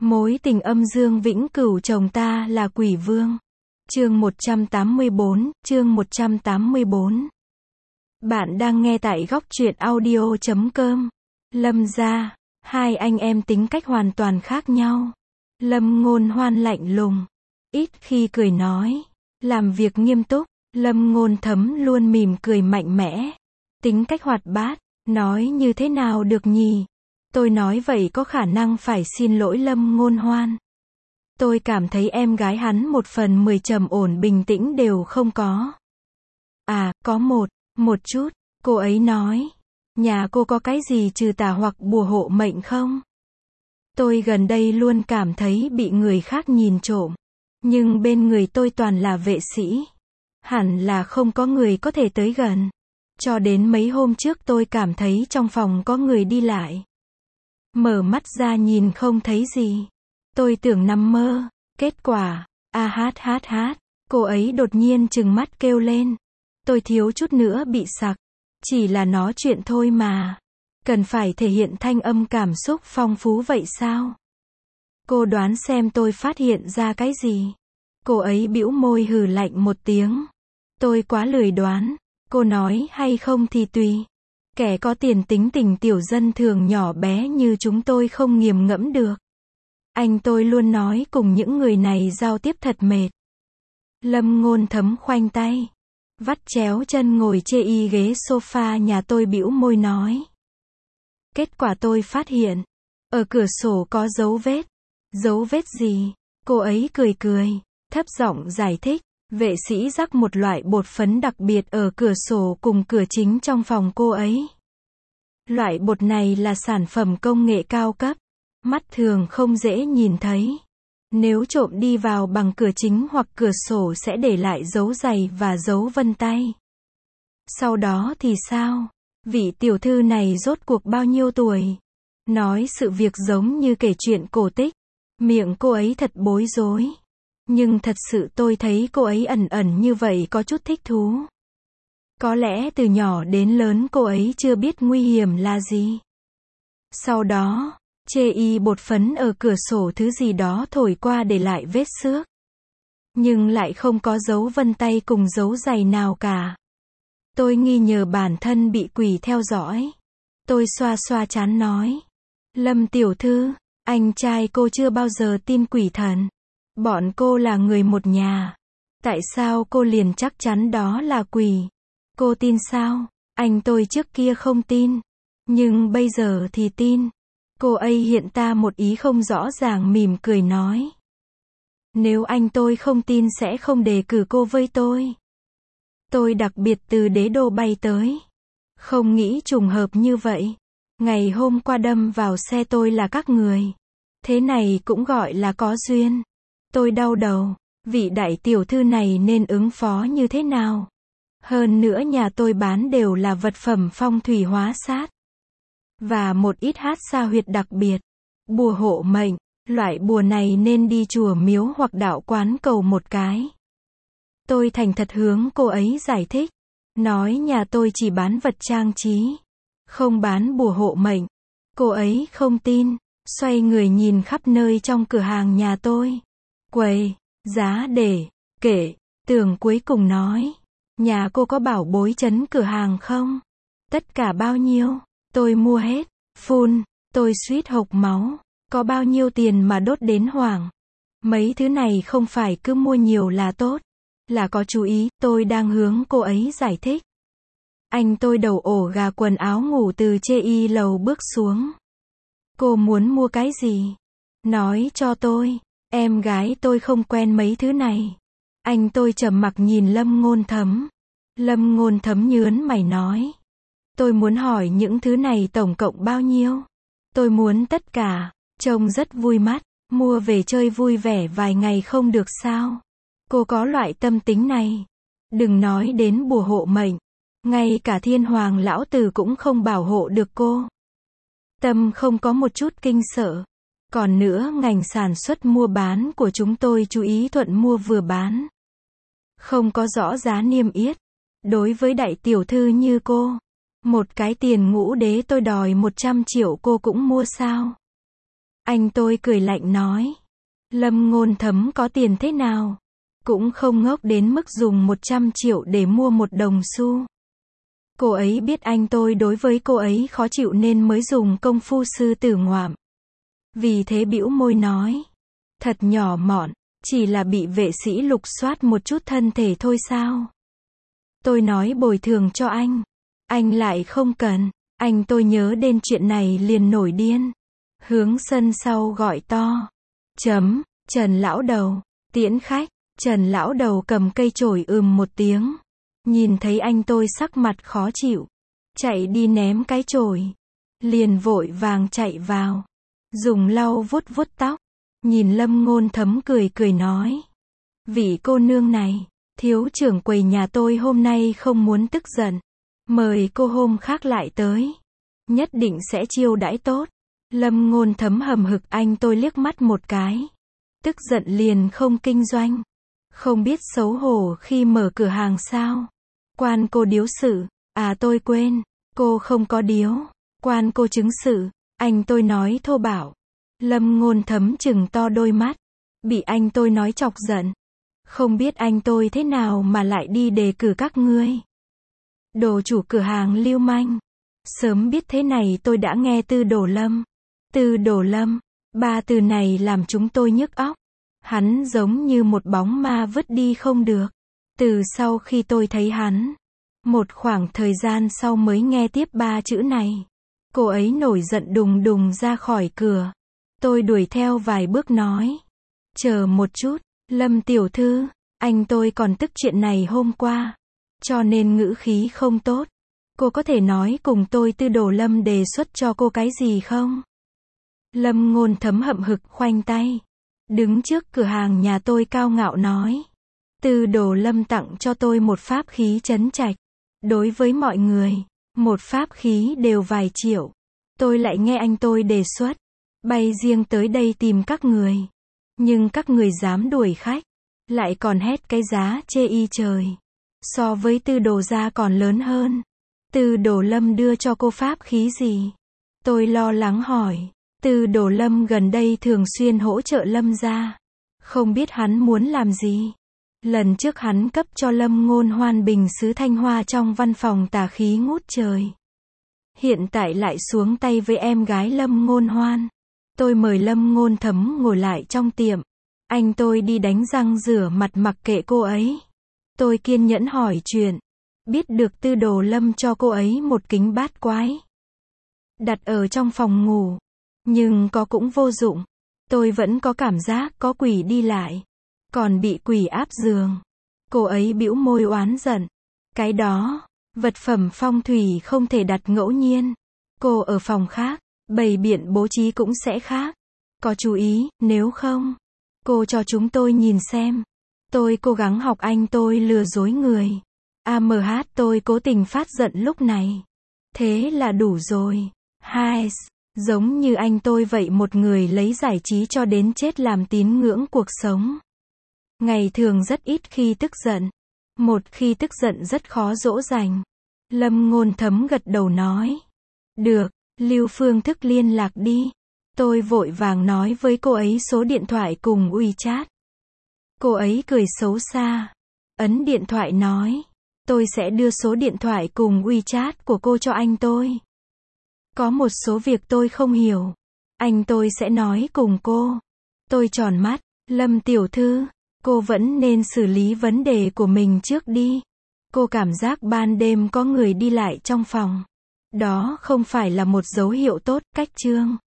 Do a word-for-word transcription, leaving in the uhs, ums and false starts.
Mối tình âm dương vĩnh cửu chồng ta là quỷ vương. Chương một trăm tám mươi bốn, chương một trăm tám mươi bốn. Bạn đang nghe tại góc truyện audio chấm com. Lâm gia, hai anh em tính cách hoàn toàn khác nhau. Lâm Ngôn Hoan lạnh lùng, ít khi cười nói, làm việc nghiêm túc. Lâm Ngôn Thấm luôn mỉm cười mạnh mẽ, tính cách hoạt bát. Nói như thế nào được nhỉ? Tôi nói vậy có khả năng phải xin lỗi Lâm Ngôn Hoan. Tôi cảm thấy em gái hắn một phần mười trầm ổn bình tĩnh đều không có. À, có một, một chút, cô ấy nói. Nhà cô có cái gì trừ tà hoặc bùa hộ mệnh không? Tôi gần đây luôn cảm thấy bị người khác nhìn trộm. Nhưng bên người tôi toàn là vệ sĩ. Hẳn là không có người có thể tới gần. Cho đến mấy hôm trước tôi cảm thấy trong phòng có người đi lại. Mở mắt ra nhìn không thấy gì. Tôi tưởng nằm mơ. Kết quả, a hát hát hát, cô ấy đột nhiên trừng mắt kêu lên. Tôi thiếu chút nữa bị sặc. Chỉ là nói chuyện thôi mà. Cần phải thể hiện thanh âm cảm xúc phong phú vậy sao? Cô đoán xem tôi phát hiện ra cái gì? Cô ấy bĩu môi hừ lạnh một tiếng. Tôi quá lười đoán. Cô nói hay không thì tùy. Kẻ có tiền tính tình tiểu dân thường nhỏ bé như chúng tôi không nghiền ngẫm được. Anh tôi luôn nói cùng những người này giao tiếp thật mệt. Lâm Ngôn Thấm khoanh tay, vắt chéo chân ngồi chê y ghế sofa nhà tôi bĩu môi nói. Kết quả tôi phát hiện, ở cửa sổ có dấu vết. Dấu vết gì? Cô ấy cười cười, thấp giọng giải thích. Vệ sĩ rắc một loại bột phấn đặc biệt ở cửa sổ cùng cửa chính trong phòng cô ấy. Loại bột này là sản phẩm công nghệ cao cấp, mắt thường không dễ nhìn thấy. Nếu trộm đi vào bằng cửa chính hoặc cửa sổ sẽ để lại dấu giày và dấu vân tay. Sau đó thì sao? Vị tiểu thư này rốt cuộc bao nhiêu tuổi? Nói sự việc giống như kể chuyện cổ tích. Miệng cô ấy thật bối rối. Nhưng thật sự tôi thấy cô ấy ẩn ẩn như vậy có chút thích thú. Có lẽ từ nhỏ đến lớn cô ấy chưa biết nguy hiểm là gì. Sau đó, chê y bột phấn ở cửa sổ thứ gì đó thổi qua để lại vết xước. Nhưng lại không có dấu vân tay cùng dấu giày nào cả. Tôi nghi ngờ bản thân bị quỷ theo dõi. Tôi xoa xoa trán nói. Lâm tiểu thư, anh trai cô chưa bao giờ tin quỷ thần. Bọn cô là người một nhà. Tại sao cô liền chắc chắn đó là quỷ? Cô tin sao? Anh tôi trước kia không tin. Nhưng bây giờ thì tin. Cô ấy hiện ta một ý không rõ ràng mỉm cười nói. Nếu anh tôi không tin sẽ không đề cử cô với tôi. Tôi đặc biệt từ đế đô bay tới. Không nghĩ trùng hợp như vậy. Ngày hôm qua đâm vào xe tôi là các người. Thế này cũng gọi là có duyên. Tôi đau đầu, vị đại tiểu thư này nên ứng phó như thế nào? Hơn nữa nhà tôi bán đều là vật phẩm phong thủy hóa sát. Và một ít hát sa huyệt đặc biệt. Bùa hộ mệnh, loại bùa này nên đi chùa miếu hoặc đạo quán cầu một cái. Tôi thành thật hướng cô ấy giải thích. Nói nhà tôi chỉ bán vật trang trí. Không bán bùa hộ mệnh. Cô ấy không tin, xoay người nhìn khắp nơi trong cửa hàng nhà tôi. Quầy, giá để, kệ, tường cuối cùng nói. Nhà cô có bảo bối trấn cửa hàng không? Tất cả bao nhiêu? Tôi mua hết. Phun, tôi suýt hộc máu. Có bao nhiêu tiền mà đốt đến hoảng? Mấy thứ này không phải cứ mua nhiều là tốt. Là có chú ý, tôi đang hướng cô ấy giải thích. Anh tôi đầu ổ gà quần áo ngủ từ chê y lầu bước xuống. Cô muốn mua cái gì? Nói cho tôi. Em gái tôi không quen mấy thứ này. Anh tôi trầm mặc nhìn Lâm Ngôn Thấm. Lâm Ngôn Thấm nhớn mày nói. Tôi muốn hỏi những thứ này tổng cộng bao nhiêu? Tôi muốn tất cả. Trông rất vui mắt. Mua về chơi vui vẻ vài ngày không được sao? Cô có loại tâm tính này. Đừng nói đến bùa hộ mệnh. Ngay cả thiên hoàng lão tử cũng không bảo hộ được cô. Tâm không có một chút kinh sợ. Còn nữa ngành sản xuất mua bán của chúng tôi chú ý thuận mua vừa bán. Không có rõ giá niêm yết. Đối với đại tiểu thư như cô, một cái tiền ngũ đế tôi đòi một trăm triệu cô cũng mua sao? Anh tôi cười lạnh nói. Lâm Ngôn Thấm có tiền thế nào? Cũng không ngốc đến mức dùng một trăm triệu để mua một đồng xu. Cô ấy biết anh tôi đối với cô ấy khó chịu nên mới dùng công phu sư tử ngoạm. Vì thế bĩu môi nói. Thật nhỏ mọn, chỉ là bị vệ sĩ lục soát một chút thân thể thôi sao? Tôi nói bồi thường cho anh. Anh lại không cần. Anh tôi nhớ đến chuyện này liền nổi điên. Hướng sân sau gọi to. Chấm, Trần lão đầu, tiễn khách. Trần lão đầu cầm cây chổi ừm một tiếng. Nhìn thấy anh tôi sắc mặt khó chịu. Chạy đi ném cái chổi. Liền vội vàng chạy vào. Dùng lau vuốt vuốt tóc. Nhìn Lâm Ngôn Thấm cười cười nói. Vị cô nương này, thiếu trưởng quầy nhà tôi hôm nay không muốn tức giận. Mời cô hôm khác lại tới. Nhất định sẽ chiêu đãi tốt. Lâm Ngôn Thấm hầm hực anh tôi liếc mắt một cái. Tức giận liền không kinh doanh. Không biết xấu hổ khi mở cửa hàng sao. Quan cô điếu sự. À tôi quên. Cô không có điếu. Quan cô chứng sự. Anh tôi nói thô bạo. Lâm Ngôn Thấm chừng to đôi mắt. Bị anh tôi nói chọc giận. Không biết anh tôi thế nào mà lại đi đề cử các ngươi. Đồ chủ cửa hàng lưu manh. Sớm biết thế này tôi đã nghe Tư Đồ Lâm. Tư Đồ Lâm. Ba từ này làm chúng tôi nhức óc. Hắn giống như một bóng ma vứt đi không được. Từ sau khi tôi thấy hắn. Một khoảng thời gian sau mới nghe tiếp ba chữ này. Cô ấy nổi giận đùng đùng ra khỏi cửa. Tôi đuổi theo vài bước nói. Chờ một chút, Lâm tiểu thư, anh tôi còn tức chuyện này hôm qua. Cho nên ngữ khí không tốt. Cô có thể nói cùng tôi Tư Đồ Lâm đề xuất cho cô cái gì không? Lâm Ngôn Thấm hậm hực khoanh tay. Đứng trước cửa hàng nhà tôi cao ngạo nói. Tư Đồ Lâm tặng cho tôi một pháp khí trấn trạch. Đối với mọi người, một pháp khí đều vài triệu. Tôi lại nghe anh tôi đề xuất. Bay riêng tới đây tìm các người. Nhưng các người dám đuổi khách. Lại còn hét cái giá chê y trời. So với Tư Đồ gia còn lớn hơn. Tư Đồ Lâm đưa cho cô pháp khí gì? Tôi lo lắng hỏi. Tư Đồ Lâm gần đây thường xuyên hỗ trợ Lâm gia. Không biết hắn muốn làm gì. Lần trước hắn cấp cho Lâm Ngôn Hoan bình sứ thanh hoa trong văn phòng tà khí ngút trời. Hiện tại lại xuống tay với em gái Lâm Ngôn Hoan. Tôi mời Lâm Ngôn Thấm ngồi lại trong tiệm. Anh tôi đi đánh răng rửa mặt mặc kệ cô ấy. Tôi kiên nhẫn hỏi chuyện. Biết được Tư Đồ Lâm cho cô ấy một kính bát quái. Đặt ở trong phòng ngủ. Nhưng có cũng vô dụng. Tôi vẫn có cảm giác có quỷ đi lại. Còn bị quỷ áp giường. Cô ấy bĩu môi oán giận. Cái đó, vật phẩm phong thủy không thể đặt ngẫu nhiên. Cô ở phòng khác, bày biện bố trí cũng sẽ khác. Có chú ý, nếu không, cô cho chúng tôi nhìn xem. Tôi cố gắng học anh tôi lừa dối người. a em hát tôi cố tình phát giận lúc này. Thế là đủ rồi. Hai, giống như anh tôi vậy, một người lấy giải trí cho đến chết làm tín ngưỡng cuộc sống. Ngày thường rất ít khi tức giận. Một khi tức giận rất khó dỗ dành. Lâm Ngôn Thấm gật đầu nói. Được, lưu phương thức liên lạc đi. Tôi vội vàng nói với cô ấy số điện thoại cùng WeChat. Cô ấy cười xấu xa. Ấn điện thoại nói. Tôi sẽ đưa số điện thoại cùng WeChat của cô cho anh tôi. Có một số việc tôi không hiểu. Anh tôi sẽ nói cùng cô. Tôi tròn mắt. Lâm tiểu thư, cô vẫn nên xử lý vấn đề của mình trước đi. Cô cảm giác ban đêm có người đi lại trong phòng. Đó không phải là một dấu hiệu tốt. Cách chương